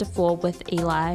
to fool with Eli.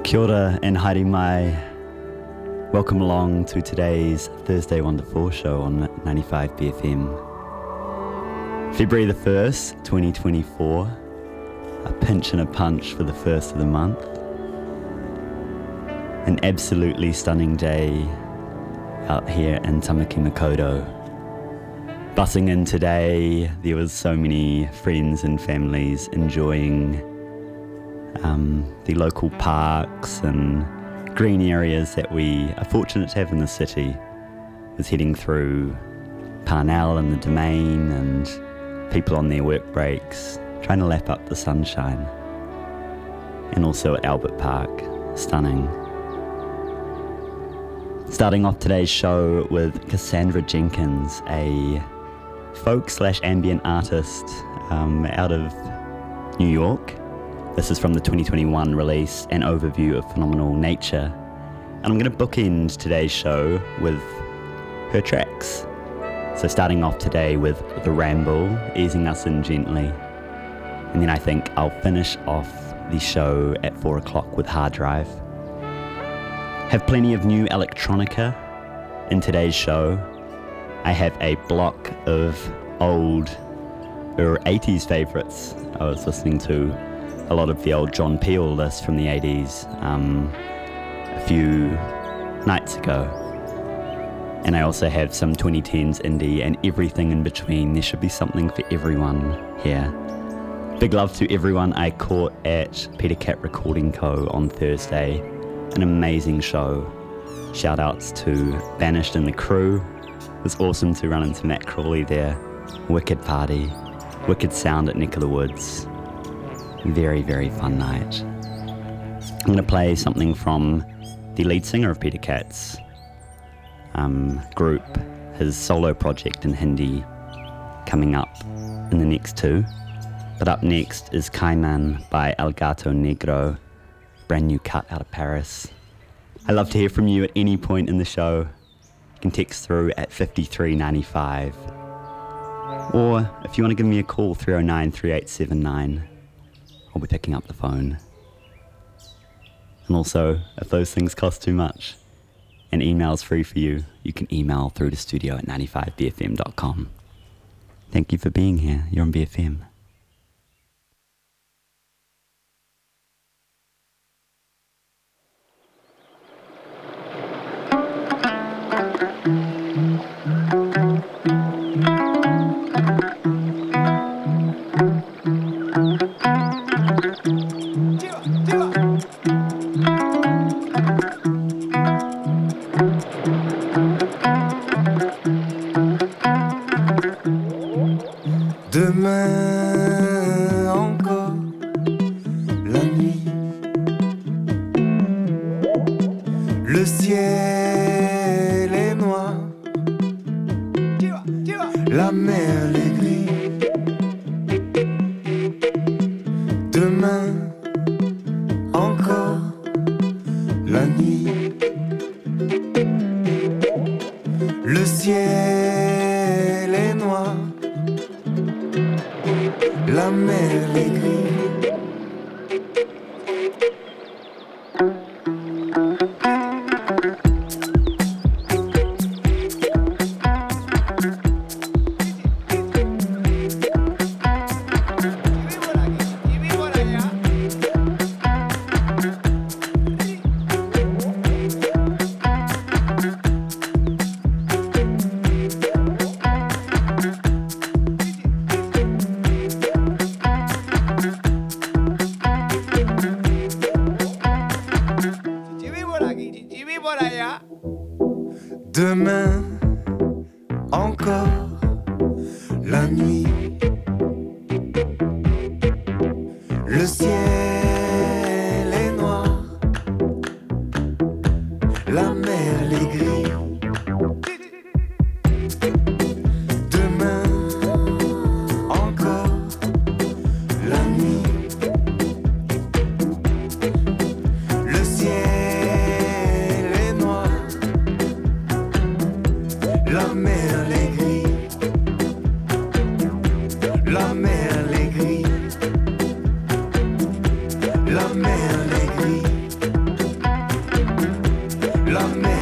Kia ora and haere mai. Welcome along to today's Thursday 1 to 4 show on 95 BFM. February the 1st, 2024. A pinch and a punch for the first of the month. An absolutely stunning day out here in Tamaki Makaurau. Bussing in today, there was so many friends and families enjoying the local parks and green areas that we are fortunate to have in the city. I was heading through Parnell and the Domain and people on their work breaks, trying to lap up the sunshine. And also at Albert Park, stunning. Starting off today's show with Cassandra Jenkins, a folk/ambient artist out of New York. This is from the 2021 release, An Overview of Phenomenal Nature. And I'm going to bookend today's show with her tracks. So starting off today with The Ramble, easing us in gently. And then I think I'll finish off the show at 4 o'clock with Hard Drive. Have plenty of new electronica in today's show. I have a block of old, or 80s favourites. I was listening to a lot of the old John Peel list from the 80s a few nights ago. And I also have some 2010s indie and everything in between. There should be something for everyone here. Big love to everyone I caught at Peter Cat Recording Co. on Thursday. An amazing show. Shout outs to Banished and the crew. It was awesome to run into Matt Crawley there. Wicked party. Wicked sound at Neck of the Woods. Very, very fun night. I'm going to play something from the lead singer of Peter Cat's group, his solo project in Hindi, coming up in the next two. But up next is Caiman by El Gato Negro, brand new cut out of Paris. I'd love to hear from you at any point in the show. You can text through at 5395. Or if you want to give me a call, 309 3879. I'll be picking up the phone. And also, if those things cost too much and email's free for you, you can email through to studio at 95bfm.com. Thank you for being here. You're on BFM. Demain encore la nuit, le ciel est noir, la mer est grise. Demain encore la nuit, le ciel est noir. La mer est grise. Demain encore la nuit, le ciel est noir, la mer est grise. Demain encore la nuit, le ciel est noir. La mer est grise, la mer est grise.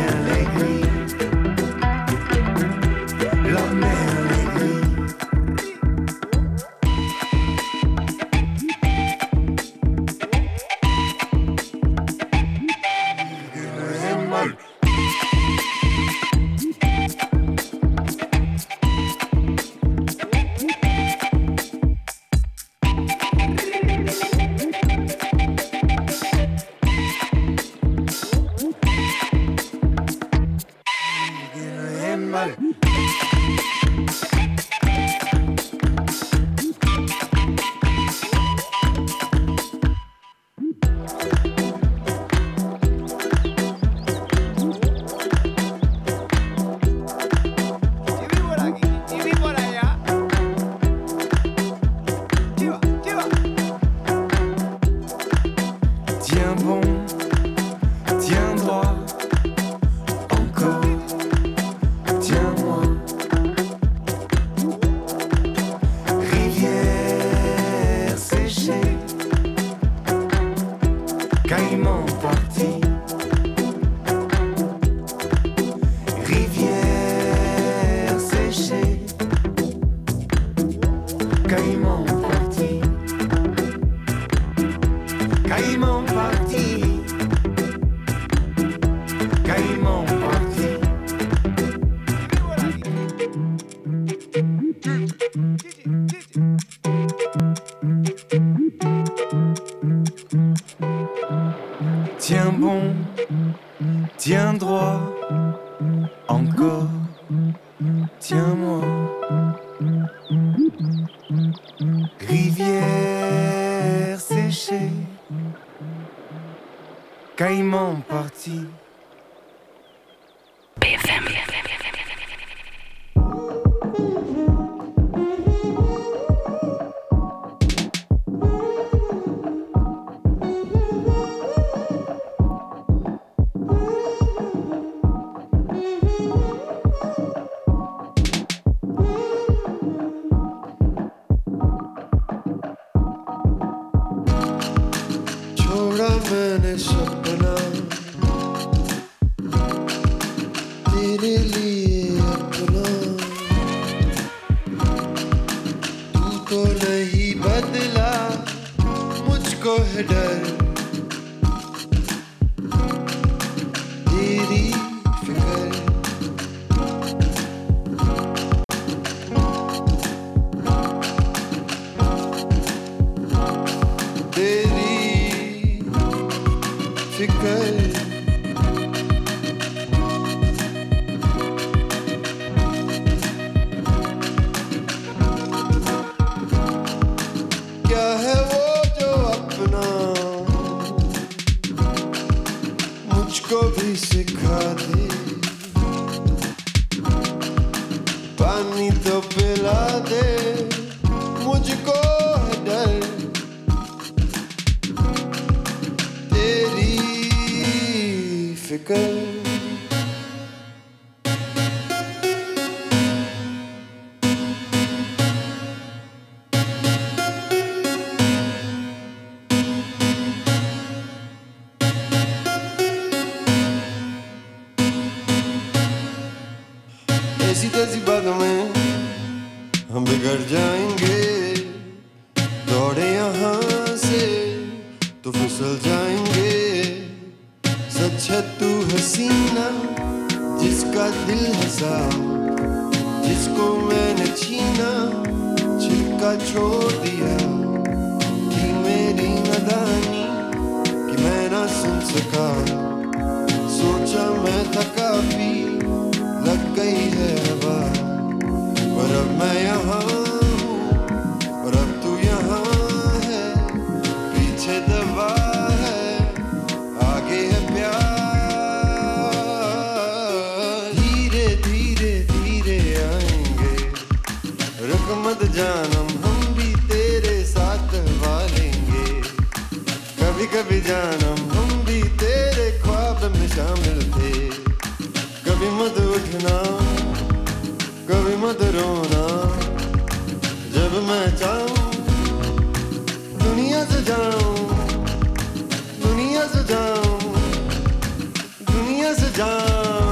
दुनिया से जाऊं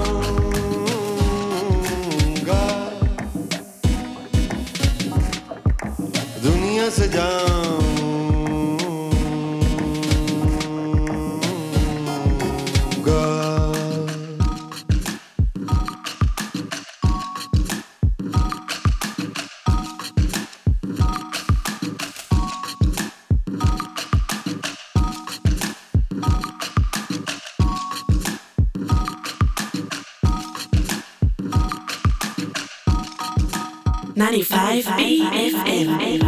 se जाऊं 95 BFM.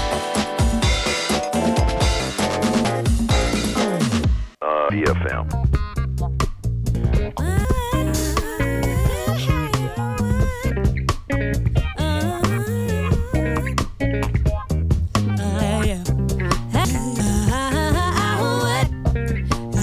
BFM.